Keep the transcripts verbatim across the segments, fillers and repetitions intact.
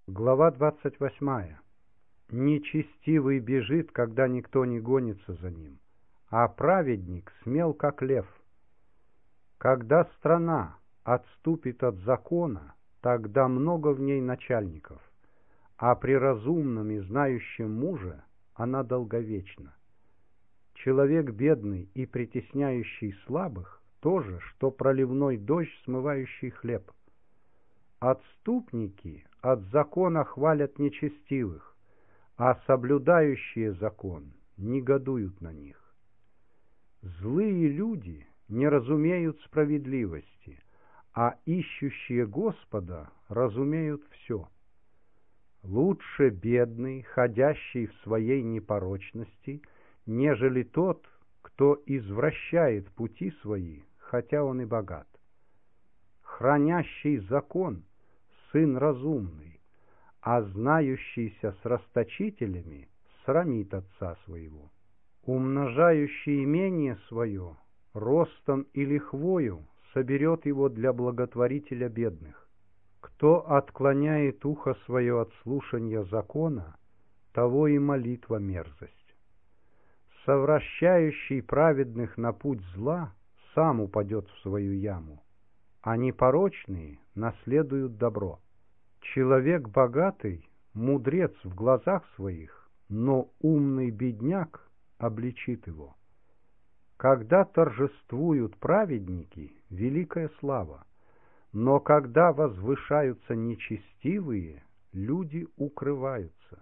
Глава двадцать восьмая. Нечестивый бежит, когда никто не гонится за ним, а праведник смел, как лев. Когда страна отступит от закона, тогда много в ней начальников, а при разумном и знающем муже она долговечна. Человек бедный и притесняющий слабых — то же, что проливной дождь, смывающий хлеб. Отступники от закона хвалят нечестивых, а соблюдающие закон негодуют на них. Злые люди не разумеют справедливости, а ищущие Господа разумеют все. Лучше бедный, ходящий в своей непорочности, нежели тот, кто извращает пути свои, хотя он и богат. Хранящий закон — сын разумный, а знающийся с расточителями срамит отца своего. Умножающий имение свое ростом и лихвою соберет его для благотворителя бедных. Кто отклоняет ухо свое от слушания закона, того и молитва мерзость. Совращающий праведных на путь зла сам упадет в свою яму, а непорочные наследуют добро. Человек богатый — мудрец в глазах своих, но умный бедняк обличит его. Когда торжествуют праведники, великая слава, но когда возвышаются нечестивые, люди укрываются.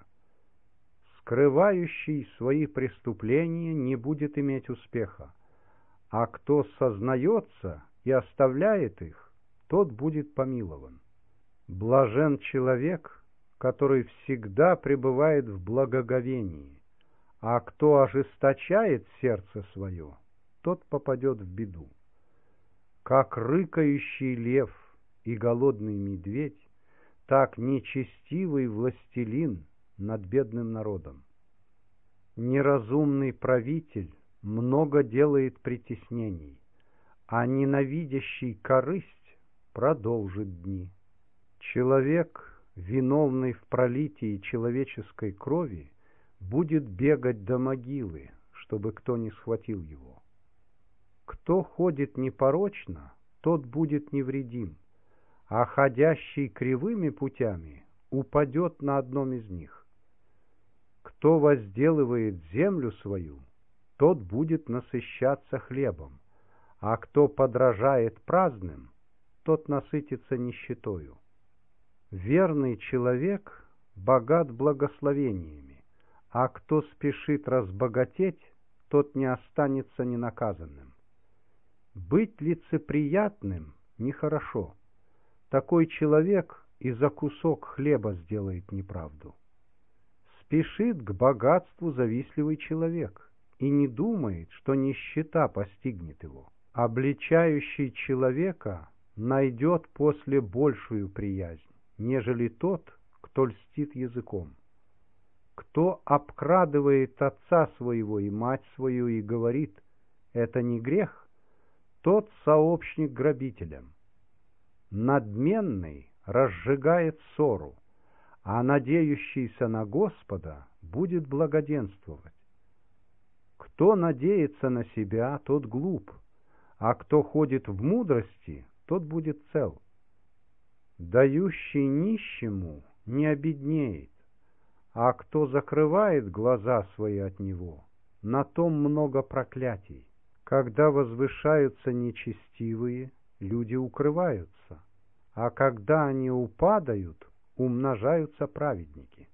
Скрывающий свои преступления не будет иметь успеха, а кто сознается и оставляет их, тот будет помилован. Блажен человек, который всегда пребывает в благоговении, а кто ожесточает сердце свое, тот попадет в беду. Как рыкающий лев и голодный медведь, так нечестивый властелин над бедным народом. Неразумный правитель много делает притеснений, а ненавидящий корысть продолжит дни. Человек, виновный в пролитии человеческой крови, будет бегать до могилы, чтобы кто не схватил его. Кто ходит непорочно, тот будет невредим, а ходящий кривыми путями упадет на одном из них. Кто возделывает землю свою, тот будет насыщаться хлебом, а кто подражает праздным, тот насытится нищетою. Верный человек богат благословениями, а кто спешит разбогатеть, тот не останется ненаказанным. Быть лицеприятным нехорошо. Такой человек и за кусок хлеба сделает неправду. Спешит к богатству завистливый человек и не думает, что нищета постигнет его. Обличающий человека найдет после большую приязнь, нежели тот, кто льстит языком. Кто обкрадывает отца своего и мать свою и говорит: «Это не грех», тот сообщник грабителям. Надменный разжигает ссору, а надеющийся на Господа будет благоденствовать. Кто надеется на себя, тот глуп, а кто ходит в мудрости, тот будет цел. Дающий нищему не обеднеет, а кто закрывает глаза свои от него, на том много проклятий. Когда возвышаются нечестивые, люди укрываются, а когда они упадают, умножаются праведники.